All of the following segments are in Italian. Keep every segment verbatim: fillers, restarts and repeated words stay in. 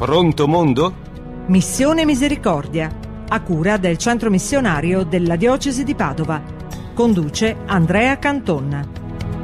Pronto mondo? Missione Misericordia, a cura del Centro Missionario della Diocesi di Padova. Conduce Andrea Canton.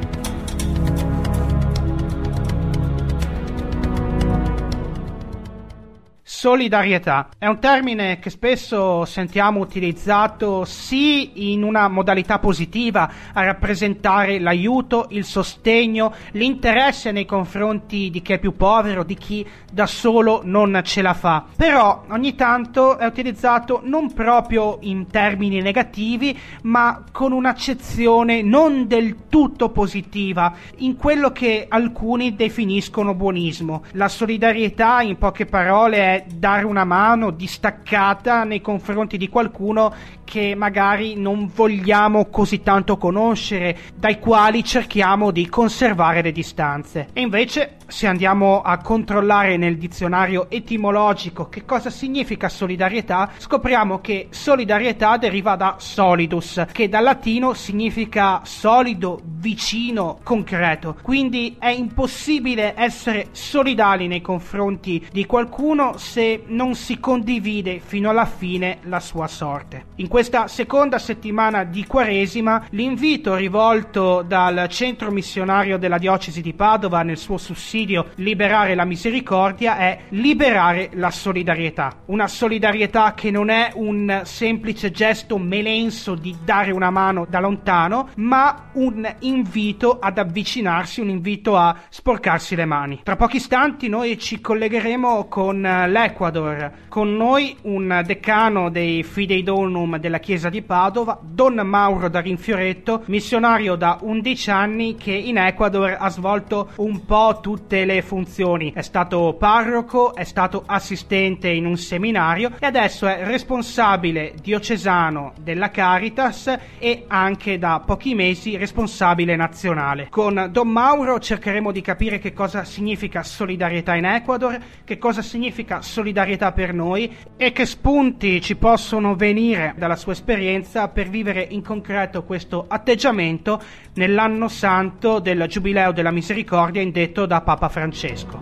Solidarietà è un termine che spesso sentiamo utilizzato sì in una modalità positiva a rappresentare l'aiuto, il sostegno, l'interesse nei confronti di chi è più povero, di chi da solo non ce la fa. Però ogni tanto è utilizzato non proprio in termini negativi, ma con un'accezione non del tutto positiva, in quello che alcuni definiscono buonismo. La solidarietà, in poche parole, è dare una mano distaccata nei confronti di qualcuno che magari non vogliamo così tanto conoscere, dai quali cerchiamo di conservare le distanze. E invece, se andiamo a controllare nel dizionario etimologico che cosa significa solidarietà, scopriamo che solidarietà deriva da solidus, che dal latino significa solido, vicino, concreto. Quindi è impossibile essere solidali nei confronti di qualcuno se non si condivide fino alla fine la sua sorte. In questa seconda settimana di Quaresima, l'invito rivolto dal Centro Missionario della Diocesi di Padova nel suo sussidio Liberare la Misericordia è liberare la solidarietà. Una solidarietà che non è un semplice gesto melenso di dare una mano da lontano, ma un invito ad avvicinarsi, un invito a sporcarsi le mani. Tra pochi istanti noi ci collegheremo con l'Ecuador. Con noi un decano dei Fidei Donum della Chiesa di Padova, Don Mauro da Rinfioretto, missionario da undici anni che in Ecuador ha svolto un po' tutte le funzioni. È stato parroco, è stato assistente in un seminario e adesso è responsabile diocesano della Caritas e anche da pochi mesi responsabile nazionale. Con Don Mauro cercheremo di capire che cosa significa solidarietà in Ecuador, che cosa significa solidarietà per noi e che spunti ci possono venire dalla sua esperienza per vivere in concreto questo atteggiamento nell'anno santo del Giubileo della Misericordia indetto da Papa Francesco.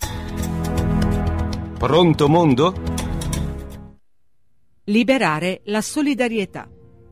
Pronto mondo? Liberare la solidarietà.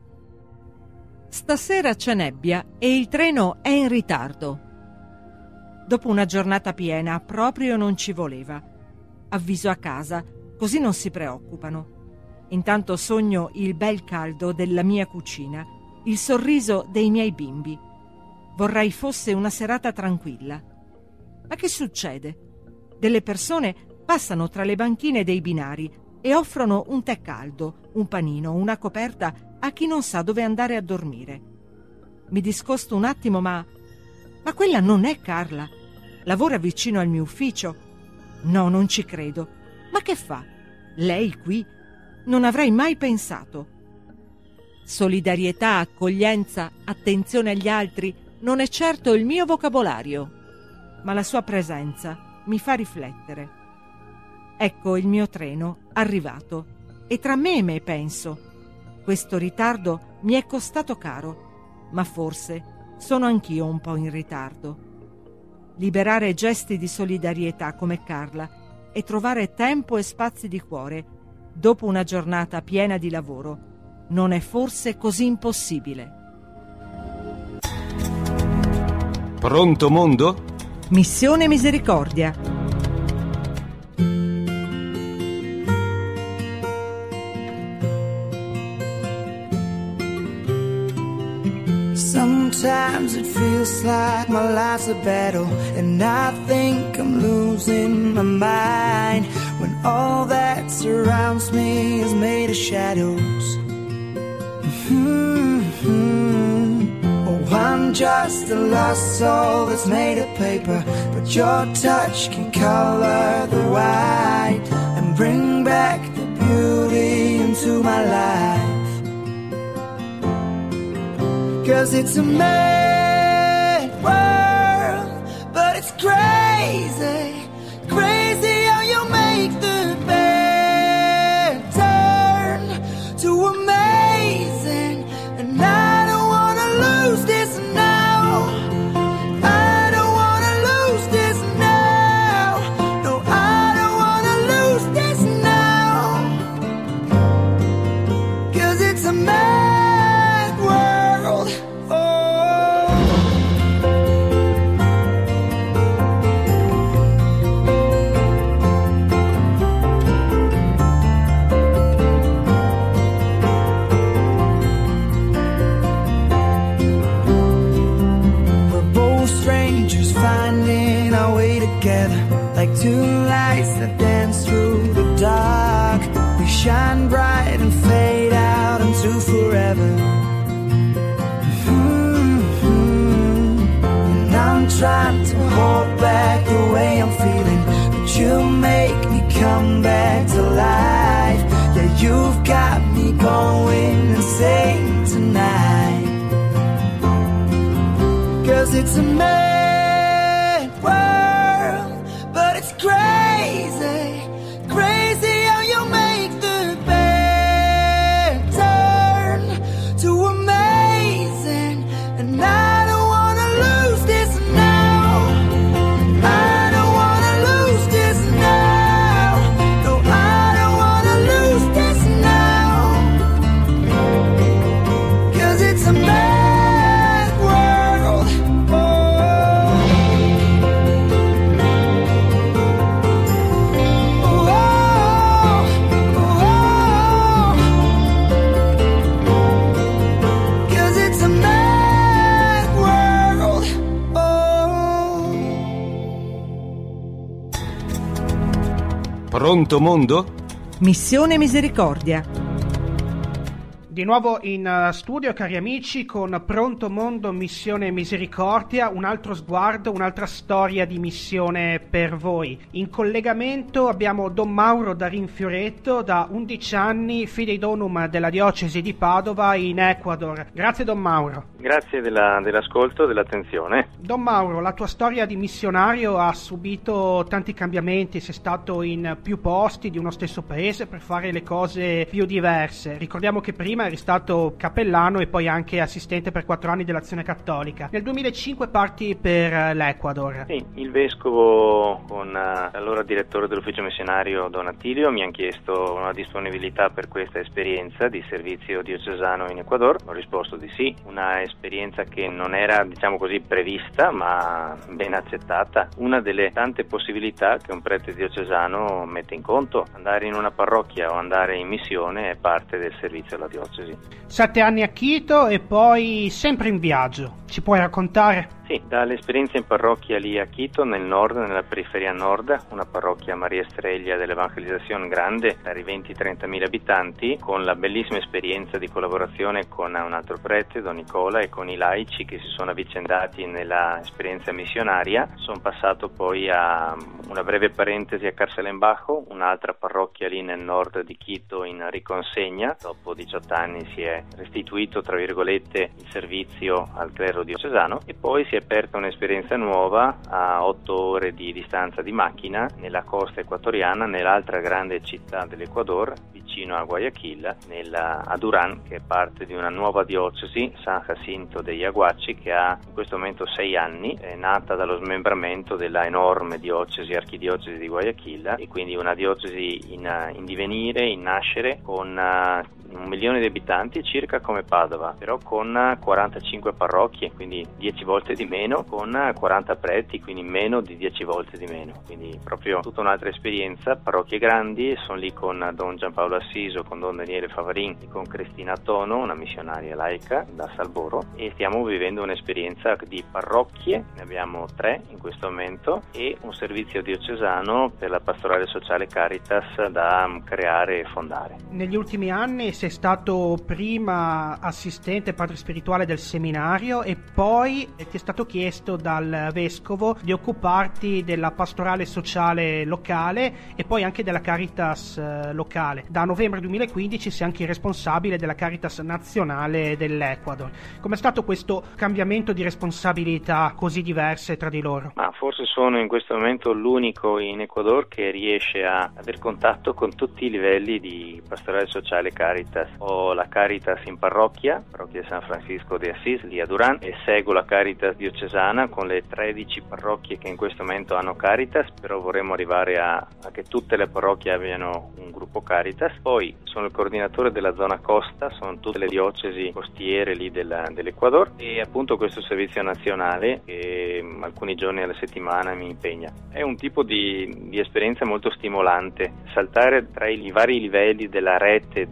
Stasera c'è nebbia e il treno è in ritardo. Dopo una giornata piena proprio non ci voleva. Avviso a casa, così non si preoccupano. Intanto sogno il bel caldo della mia cucina, il sorriso dei miei bimbi. Vorrei fosse una serata tranquilla. Ma che succede? Delle persone passano tra le banchine dei binari e offrono un tè caldo, un panino, una coperta a chi non sa dove andare a dormire. Mi discosto un attimo, ma... Ma quella non è Carla. Lavora vicino al mio ufficio. No, non ci credo. Ma che fa? Lei qui? Non avrei mai pensato. Solidarietà, accoglienza, attenzione agli altri non è certo il mio vocabolario, ma la sua presenza mi fa riflettere. Ecco il mio treno arrivato e tra me e me penso: questo ritardo mi è costato caro, ma forse sono anch'io un po' in ritardo. Liberare gesti di solidarietà come Carla e trovare tempo e spazi di cuore dopo una giornata piena di lavoro non è forse così impossibile. Pronto mondo? Missione Misericordia. Sometimes it feels like my life's a battle and I think I'm losing my mind when all that surrounds me is made of shadows. Mm-hmm. Oh, I'm just a lost soul that's made of paper, but your touch can color the white and bring back the beauty into my life. 'Cause it's a mad world, but it's crazy, crazy how you make the bad turn to amazing. And I don't wanna lose this now, I don't wanna lose this now, no, I don't wanna lose together like two lights that dance through the dark. We shine bright and fade out into forever. Mm-hmm. And I'm trying to hold back the way I'm feeling, but you make me come back to life. Yeah, you've got me going insane tonight. 'Cause it's a mad world, but it's crazy, crazy how you make the bad turn to amazing. And I don't wanna lose this now, I don't wanna lose this now, no, I don't wanna lose this now. 'Cause it's a mad world, oh. Oh, oh, oh. 'Cause it's a mad world, oh. Pronto mondo? Missione Misericordia. Di nuovo in uh, studio, cari amici, con Pronto Mondo, Missione Misericordia, un altro sguardo, un'altra storia di missione per voi. In collegamento abbiamo Don Mauro da Rinfioretto, da undici anni, fidei donum della diocesi di Padova in Ecuador. Grazie Don Mauro. Grazie della, dell'ascolto e dell'attenzione. Don Mauro, la tua storia di missionario ha subito tanti cambiamenti, sei stato in più posti di uno stesso paese per fare le cose più diverse. Ricordiamo che prima eri stato cappellano e poi anche assistente per quattro anni dell'Azione Cattolica. Nel duemilacinque parti per l'Ecuador. Sì, il vescovo con uh, l'allora direttore dell'ufficio missionario Don Attilio mi hanno chiesto una disponibilità per questa esperienza di servizio diocesano in Ecuador. Ho risposto di sì, una esperienza che non era, diciamo così, prevista ma ben accettata. Una delle tante possibilità che un prete diocesano mette in conto. Andare in una parrocchia o andare in missione è parte del servizio alla diocesi. Sette anni a Quito e poi sempre in viaggio. Ci puoi raccontare? Sì, dall'esperienza in parrocchia lì a Quito, nel nord, nella periferia nord, una parrocchia Maria Estrella dell'Evangelizzazione grande, per i venti trentamila abitanti, con la bellissima esperienza di collaborazione con un altro prete, Don Nicola, e con i laici che si sono avvicendati nella esperienza missionaria. Sono passato poi a una breve parentesi a Carcelenbajo, un'altra parrocchia lì nel nord di Quito in riconsegna. Dopo diciotto anni si è restituito, tra virgolette, il servizio al clero diocesano e poi si è aperta un'esperienza nuova a otto ore di distanza di macchina nella costa equatoriana, nell'altra grande città dell'Ecuador, vicino a Guayaquil, nella, a Durán, che è parte di una nuova diocesi, San Jacinto de Yaguachi, che ha in questo momento sei anni, è nata dallo smembramento della enorme diocesi, archidiocesi di Guayaquil, e quindi una diocesi in, in divenire, in nascere, con uh, un milione di abitanti circa come Padova, però con quarantacinque parrocchie, quindi dieci volte di meno, con quaranta preti, quindi meno di dieci volte di meno, quindi proprio tutta un'altra esperienza. Parrocchie grandi, sono lì con Don Giampaolo Assiso, con Don Daniele Favarin e con Cristina Tono, una missionaria laica da Salboro, e stiamo vivendo un'esperienza di parrocchie, ne abbiamo tre in questo momento, e un servizio diocesano per la pastorale sociale Caritas da creare e fondare. Negli ultimi anni sei stato prima assistente padre spirituale del seminario e poi ti è stato chiesto dal vescovo di occuparti della pastorale sociale locale e poi anche della Caritas eh, locale. Da novembre duemilaquindici sei anche il responsabile della Caritas nazionale dell'Ecuador. Com'è stato questo cambiamento di responsabilità così diverse tra di loro? Ma forse sono in questo momento l'unico in Ecuador che riesce a aver contatto con tutti i livelli di pastorale sociale Caritas. Ho la Caritas in parrocchia, parrocchia di San Francisco de Assis, lì a Durán, e seguo la Caritas diocesana con le tredici parrocchie che in questo momento hanno Caritas, però vorremmo arrivare a, a che tutte le parrocchie abbiano un gruppo Caritas. Poi sono il coordinatore della zona costa, sono tutte le diocesi costiere lì della, dell'Ecuador, e appunto questo servizio nazionale che alcuni giorni alla settimana mi impegna. È un tipo di, di esperienza molto stimolante, saltare tra i vari livelli della rete delle Caritas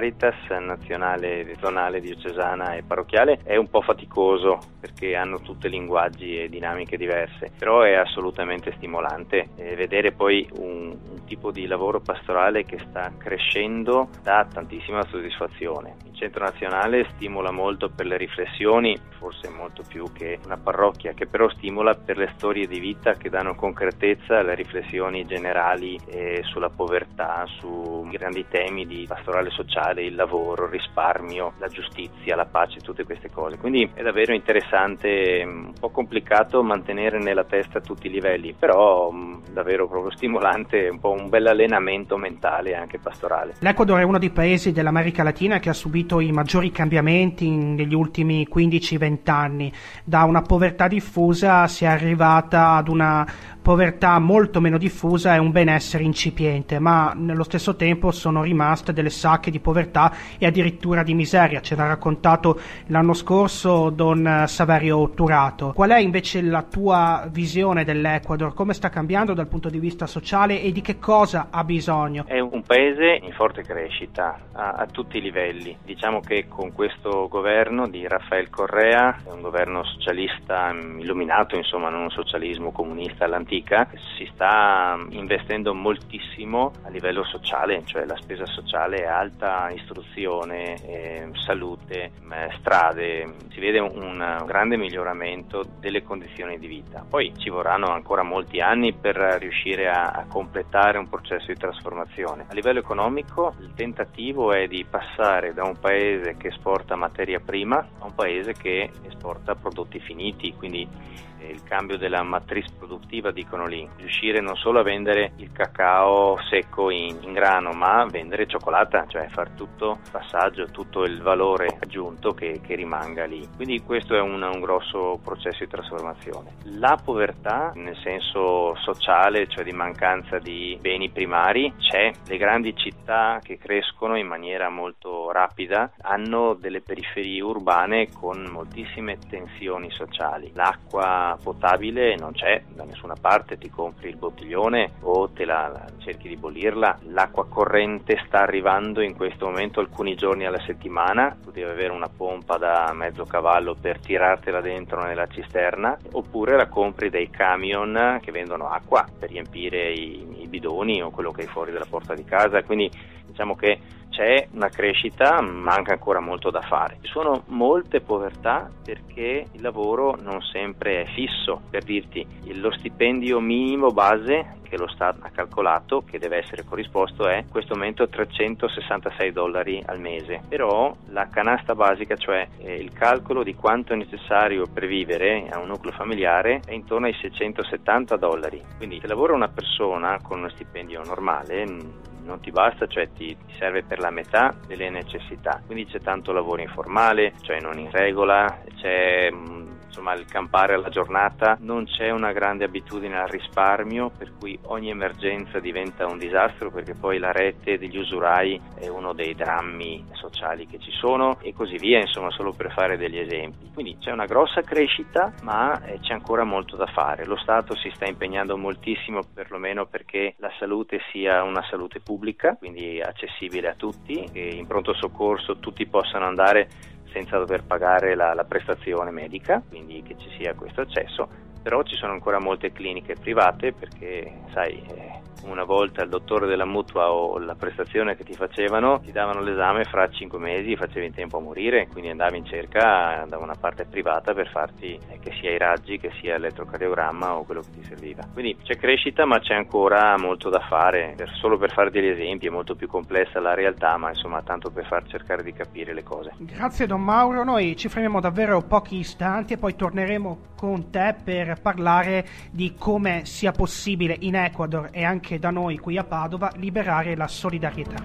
Caritas nazionale, zonale, diocesana e parrocchiale è un po' faticoso perché hanno tutti linguaggi e dinamiche diverse, però è assolutamente stimolante e vedere poi un, un tipo di lavoro pastorale che sta crescendo dà tantissima soddisfazione. Il Centro Nazionale stimola molto per le riflessioni, forse molto più che una parrocchia, che però stimola per le storie di vita che danno concretezza alle riflessioni generali eh, sulla povertà, su grandi temi di pastorale sociale, il lavoro, il risparmio, la giustizia, la pace, tutte queste cose. Quindi è davvero interessante, un po' complicato mantenere nella testa tutti i livelli, però davvero proprio stimolante, un po' un bel allenamento mentale anche pastorale. L'Ecuador è uno dei paesi dell'America Latina che ha subito i maggiori cambiamenti negli ultimi quindici venti anni. Da una povertà diffusa si è arrivata ad una povertà molto meno diffusa e un benessere incipiente, ma nello stesso tempo sono rimaste delle sacche di povertà e addirittura di miseria. Ce l'ha raccontato l'anno scorso Don Saverio Turato. Qual è invece la tua visione dell'Ecuador? Come sta cambiando dal punto di vista sociale e di che cosa ha bisogno? È un paese in forte crescita a, a tutti i livelli. Diciamo che con questo governo di Rafael Correa, è un governo socialista illuminato, insomma non un socialismo comunista all'antica, si sta investendo moltissimo a livello sociale, cioè la spesa sociale è alta, istruzione, eh, salute, eh, strade, si vede un, un grande miglioramento delle condizioni di vita. Poi ci vorranno ancora molti anni per riuscire a, a completare un processo di trasformazione. A livello economico il tentativo è di passare da un paese che esporta materia prima a un paese che esporta prodotti finiti, quindi il cambio della matrice produttiva, dicono lì, riuscire non solo a vendere il cacao secco in, in grano, ma vendere cioccolata, cioè far tutto il passaggio, tutto il valore aggiunto che, che rimanga lì. Quindi questo è un, un grosso processo di trasformazione. La povertà nel senso sociale, cioè di mancanza di beni primari, c'è. Le grandi città che crescono in maniera molto rapida hanno delle periferie urbane con moltissime tensioni sociali. L'acqua potabile non c'è da nessuna parte, ti compri il bottiglione o te la, la cerchi di bollirla. L'acqua corrente sta arrivando in questo momento alcuni giorni alla settimana, tu devi avere una pompa da mezzo cavallo per tirartela dentro nella cisterna, oppure la compri dai camion che vendono acqua per riempire i, i bidoni o quello che hai fuori dalla porta di casa. Quindi diciamo che c'è una crescita, manca ancora molto da fare. Ci sono molte povertà perché il lavoro non sempre è fisso. Per dirti, lo stipendio minimo base che lo Stato ha calcolato, che deve essere corrisposto, è in questo momento trecentosessantasei dollari al mese. Però la canasta basica, cioè eh, il calcolo di quanto è necessario per vivere a un nucleo familiare, è intorno ai seicentosettanta dollari. Quindi se lavora una persona con uno stipendio normale non ti basta, cioè ti, ti serve per la metà delle necessità. Quindi c'è tanto lavoro informale, cioè non in regola, c'è insomma il campare alla giornata, non c'è una grande abitudine al risparmio, per cui ogni emergenza diventa un disastro, perché poi la rete degli usurai è uno dei drammi sociali che ci sono, e così via, insomma, solo per fare degli esempi. Quindi c'è una grossa crescita, ma eh, c'è ancora molto da fare. Lo Stato si sta impegnando moltissimo, perlomeno perché la salute sia una salute pubblica, quindi accessibile a tutti, e in pronto soccorso tutti possano andare senza dover pagare la, la prestazione medica, quindi che ci sia questo accesso. Però ci sono ancora molte cliniche private, perché sai, eh, una volta il dottore della mutua o la prestazione che ti facevano ti davano l'esame fra cinque mesi, facevi in tempo a morire, quindi andavi in cerca da una parte privata per farti eh, che sia i raggi, che sia l'elettrocardiogramma o quello che ti serviva. Quindi c'è crescita, ma c'è ancora molto da fare. Per, solo per fare degli esempi, è molto più complessa la realtà, ma insomma tanto per far cercare di capire le cose. Grazie Don Mauro, noi ci fermiamo davvero pochi istanti e poi torneremo con te per parlare di come sia possibile in Ecuador e anche da noi qui a Padova liberare la solidarietà.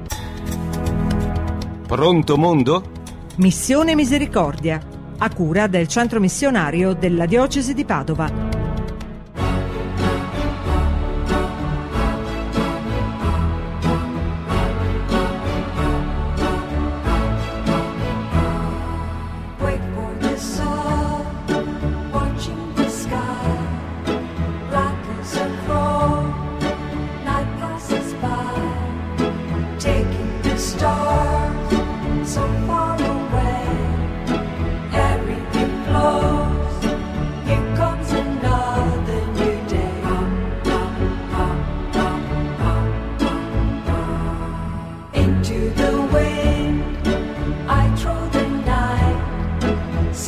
Pronto mondo? Missione Misericordia, a cura del centro missionario della diocesi di Padova. Star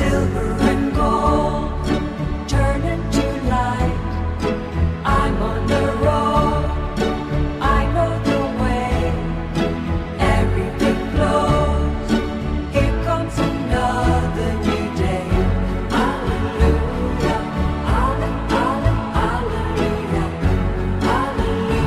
silver and gold turn into light. I'm on the road, I know the way. Everything flows, here comes another new day. Hallelujah, hallelujah, hallelujah, hallelujah,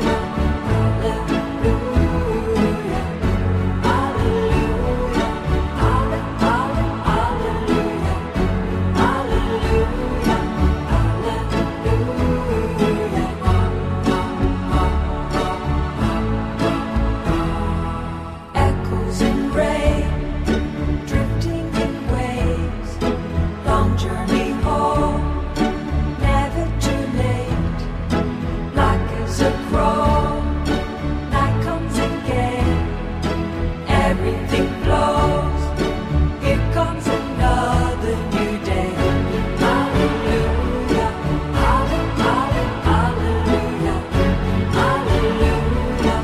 echoes in rain, drifting in waves, long journey home, never too late. Black as a crow, night comes again. Everything flows, here comes another new day. Hallelujah, hallelujah, hallelujah, hallelujah, hallelujah,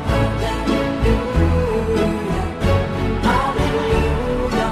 hallelujah,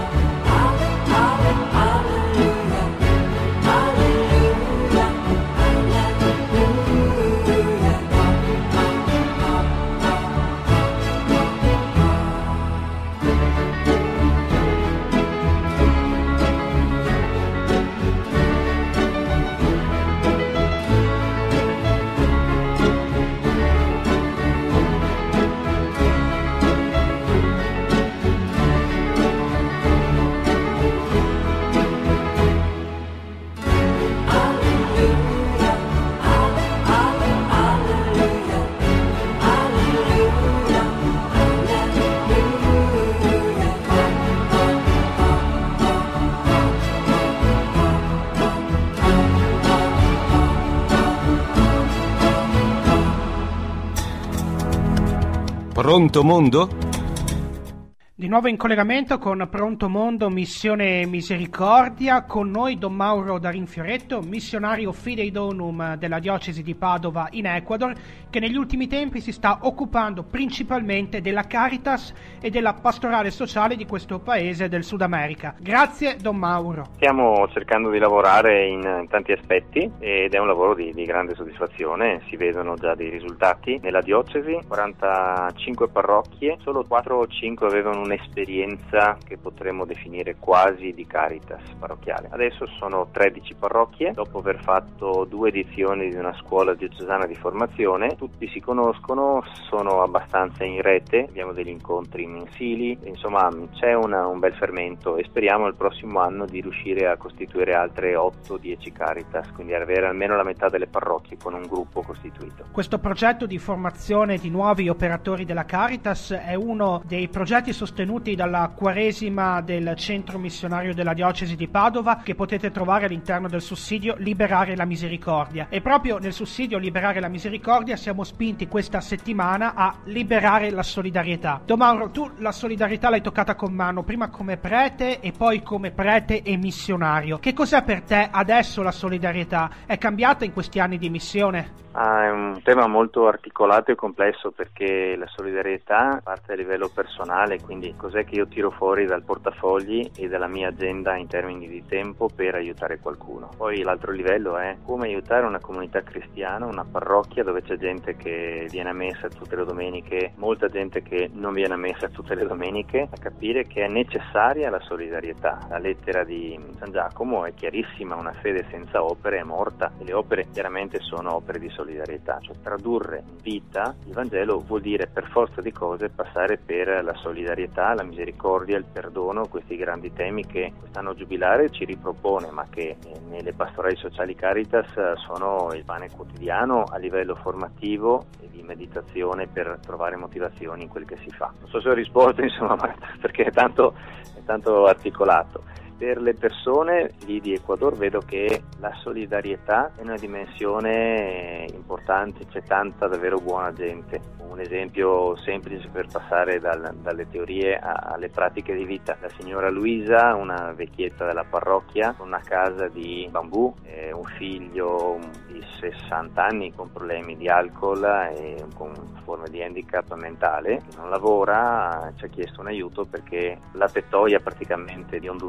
Pronto mondo? Di nuovo in collegamento con Pronto Mondo, Missione Misericordia, con noi Don Mauro Darin Fioretto, missionario Fidei Donum della diocesi di Padova in Ecuador, che negli ultimi tempi si sta occupando principalmente della Caritas e della pastorale sociale di questo paese del Sud America. Grazie Don Mauro. Stiamo cercando di lavorare in tanti aspetti ed è un lavoro di, di grande soddisfazione, si vedono già dei risultati. Nella diocesi quarantacinque parrocchie, solo quattro o cinque avevano un'esperienza che potremmo definire quasi di Caritas parrocchiale. Adesso sono tredici parrocchie, dopo aver fatto due edizioni di una scuola diocesana di formazione, tutti si conoscono, sono abbastanza in rete, abbiamo degli incontri mensili, insomma c'è una, un bel fermento e speriamo il prossimo anno di riuscire a costituire altre otto dieci Caritas, quindi avere almeno la metà delle parrocchie con un gruppo costituito. Questo progetto di formazione di nuovi operatori della Caritas è uno dei progetti sostenuti dalla Quaresima del Centro Missionario della Diocesi di Padova, che potete trovare all'interno del sussidio Liberare la Misericordia. E proprio nel sussidio Liberare la Misericordia siamo spinti questa settimana a liberare la solidarietà. Don Mauro, tu la solidarietà l'hai toccata con mano, prima come prete e poi come prete e missionario. Che cos'è per te adesso la solidarietà? È cambiata in questi anni di missione? Ah, è un tema molto articolato e complesso, perché la solidarietà parte a livello personale, quindi cos'è che io tiro fuori dal portafogli e dalla mia agenda in termini di tempo per aiutare qualcuno. Poi l'altro livello è come aiutare una comunità cristiana, una parrocchia dove c'è gente che viene a messa tutte le domeniche, molta gente che non viene a messa tutte le domeniche, a capire che è necessaria la solidarietà. La lettera di San Giacomo è chiarissima: una fede senza opere è morta, e le opere chiaramente sono opere di solidarietà. solidarietà, cioè tradurre in vita il Vangelo vuol dire per forza di cose passare per la solidarietà, la misericordia, il perdono, questi grandi temi che quest'anno giubilare ci ripropone, ma che nelle pastorali sociali Caritas sono il pane quotidiano a livello formativo e di meditazione per trovare motivazioni in quel che si fa. Non so se ho risposto, insomma, perché è tanto, è tanto articolato. Per le persone lì di Ecuador vedo che la solidarietà è una dimensione importante, c'è tanta davvero buona gente. Un esempio semplice per passare dal, dalle teorie a, alle pratiche di vita: la signora Luisa, una vecchietta della parrocchia, con una casa di bambù, eh, un figlio di sessanta anni con problemi di alcol e con forme di handicap mentale, che non lavora, ci ha chiesto un aiuto perché la tettoia praticamente di ondulato che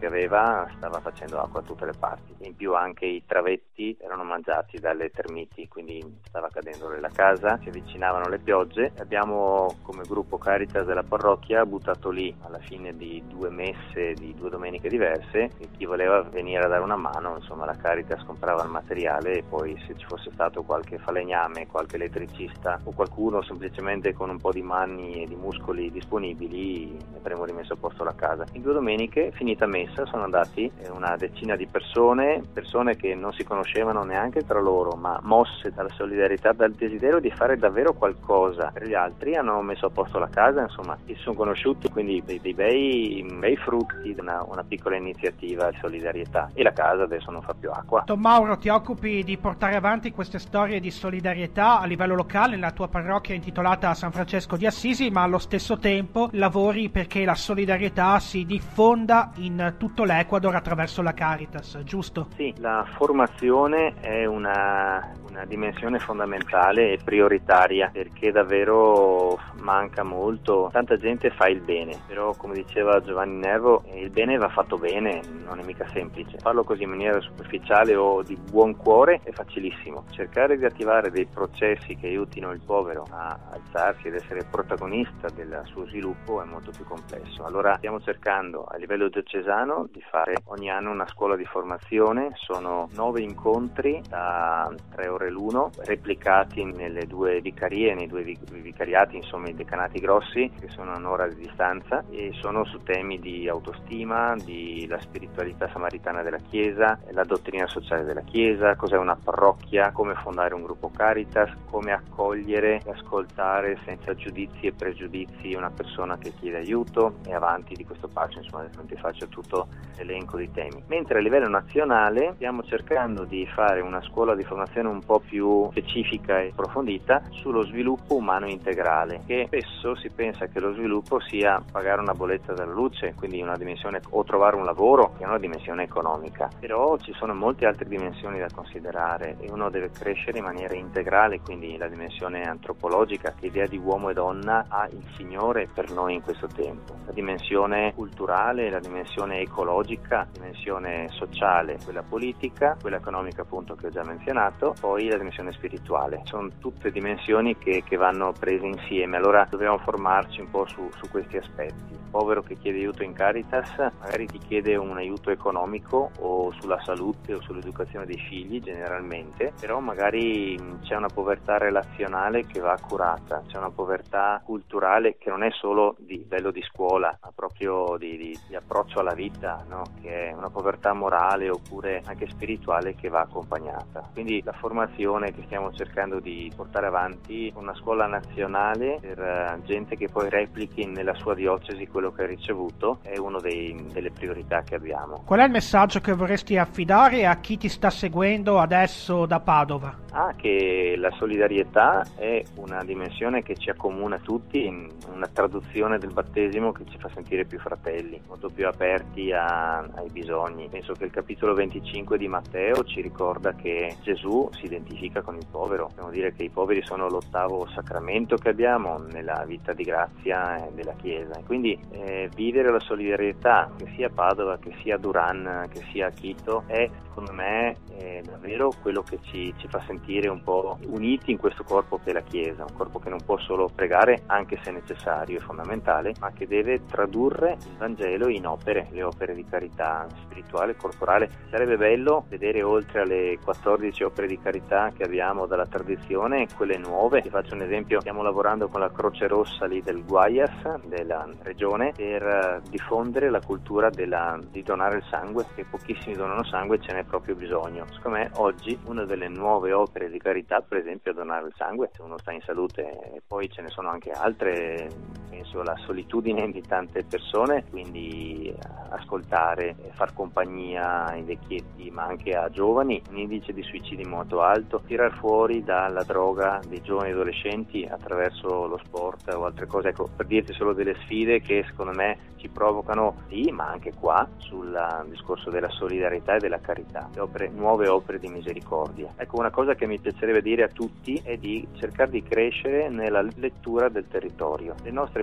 che aveva stava facendo acqua a tutte le parti. In più anche i travetti erano mangiati dalle termiti, quindi stava cadendo nella casa, si avvicinavano le piogge. Abbiamo come gruppo Caritas della parrocchia buttato lì alla fine di due messe, di due domeniche diverse, e chi voleva venire a dare una mano, insomma la Caritas comprava il materiale e poi se ci fosse stato qualche falegname, qualche elettricista o qualcuno semplicemente con un po' di mani e di muscoli disponibili, avremmo rimesso a posto la casa. In due domeniche, finita messa, sono andati una decina di persone, persone che non si conoscevano neanche tra loro, ma mosse dalla solidarietà, dal desiderio di fare davvero qualcosa per gli altri, hanno messo a posto la casa, insomma, si sono conosciuti, quindi dei, dei bei, bei frutti di una, una piccola iniziativa di solidarietà, e la casa adesso non fa più acqua. Don Mauro, ti occupi di portare avanti queste storie di solidarietà a livello locale nella tua parrocchia intitolata a San Francesco di Assisi, ma allo stesso tempo lavori perché la solidarietà si diffonda in tutto l'Ecuador attraverso la Caritas, giusto? Sì, la formazione è una, una dimensione fondamentale e prioritaria, perché davvero manca molto. Tanta gente fa il bene, però come diceva Giovanni Nervo, il bene va fatto bene, non è mica semplice. Farlo così in maniera superficiale o di buon cuore è facilissimo. Cercare di attivare dei processi che aiutino il povero a alzarsi ed essere protagonista del suo sviluppo è molto più complesso. Allora stiamo cercando a livello diocesano di fare ogni anno una scuola di formazione. Sono nove incontri da tre ore l'uno, replicati nelle due vicarie, nei due vicariati, insomma i decanati grossi, che sono a un'ora di distanza, e sono su temi di autostima, di la spiritualità samaritana della Chiesa, la dottrina sociale della Chiesa, cos'è una parrocchia, come fondare un gruppo Caritas, come accogliere e ascoltare senza giudizi e pregiudizi una persona che chiede aiuto, e avanti di questo passo, insomma non ti faccio tutto l'elenco di temi. Mentre a livello nazionale stiamo cercando di fare una scuola di formazione un po' più specifica e approfondita sullo sviluppo umano integrale, che spesso si pensa che lo sviluppo sia pagare una bolletta della luce, quindi una dimensione, o trovare un lavoro, che è una dimensione economica, però ci sono molte altre dimensioni da considerare e uno deve crescere in maniera integrale, quindi la dimensione antropologica, che idea di uomo e donna ha il Signore per noi in questo tempo, la dimensione culturale, la dimensione ecologica, la dimensione sociale, quella politica, quella economica appunto che ho già menzionato, poi la dimensione spirituale. Sono tutte dimensioni che, che vanno prese insieme, allora dobbiamo formarci un po' su, su questi aspetti. Il povero che chiede aiuto in Caritas magari ti chiede un aiuto economico o sulla salute o sull'educazione dei figli generalmente, però magari c'è una povertà relazionale che va curata, c'è una povertà culturale che non è solo di livello di scuola, ma proprio di, di, di approccio alla vita, no? Che è una povertà morale oppure anche spirituale che va accompagnata. Quindi la formazione che stiamo cercando di portare avanti, una scuola nazionale per uh, gente che poi replichi nella sua diocesi quello che ha ricevuto, è una delle priorità che abbiamo. Qual è il messaggio che vorresti affidare a chi ti sta seguendo adesso da Padova? Ah, che la solidarietà è una dimensione che ci accomuna tutti, in una traduzione del battesimo che ci fa sentire più fratelli, molto più aperti a, ai bisogni. Penso che il capitolo venticinque di Matteo ci ricorda che Gesù si identifica con il povero. Possiamo dire che i poveri sono l'ottavo sacramento che abbiamo nella vita di grazia della Chiesa, e quindi eh, vivere la solidarietà, che sia a Padova, che sia a Duran, che sia a Quito, è secondo me è davvero quello che ci, ci fa sentire un po' uniti in questo corpo che è la Chiesa, un corpo che non può solo pregare, anche se necessario e fondamentale, ma che deve tradurre il Vangelo in opere, le opere di carità spirituale, corporale. Sarebbe bello vedere, oltre alle quattordici opere di carità che abbiamo dalla tradizione, quelle nuove. Ti faccio un esempio: stiamo lavorando con la Croce Rossa lì del Guayas, della regione, per diffondere la cultura della, di donare il sangue, che pochissimi donano sangue, ce n'è proprio bisogno. Secondo me oggi una delle nuove opere di carità, per esempio, è donare il sangue, se uno sta in salute. E poi ce ne sono anche altre, penso alla solitudine di tante persone, quindi ascoltare, far compagnia ai vecchietti, ma anche a giovani, un indice di suicidi molto alto, tirar fuori dalla droga dei giovani adolescenti attraverso lo sport o altre cose. Ecco, per dirti solo delle sfide che secondo me ci provocano lì, ma anche qua, sul discorso della solidarietà e della carità, le opere, nuove opere di misericordia. Ecco, una cosa che mi piacerebbe dire a tutti è di cercare di crescere nella lettura del territorio. Le nostre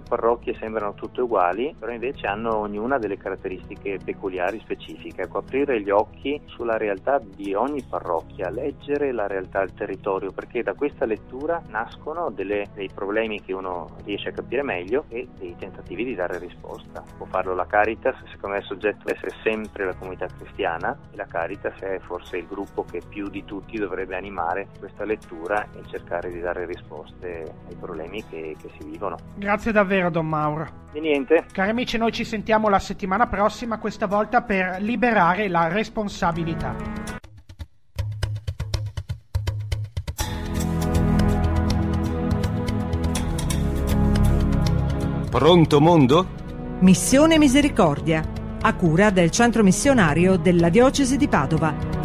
parrocchie sembrano tutte uguali, però invece hanno ognuna delle caratteristiche peculiari, specifiche. Ecco, aprire gli occhi sulla realtà di ogni parrocchia, leggere la realtà del territorio, perché da questa lettura nascono delle, dei problemi che uno riesce a capire meglio e dei tentativi di dare risposta. Può farlo la Caritas, secondo me il soggetto deve essere sempre la comunità cristiana, e la Caritas è forse il gruppo che più di tutti dovrebbe animare questa lettura e cercare di dare risposte ai problemi che, che si vivono. Grazie davvero, Don Mauro. Di niente. Cari amici, noi ci sentiamo la settimana prossima, questa volta per liberare la responsabilità. Pronto mondo? Missione Misericordia, a cura del Centro Missionario della Diocesi di Padova.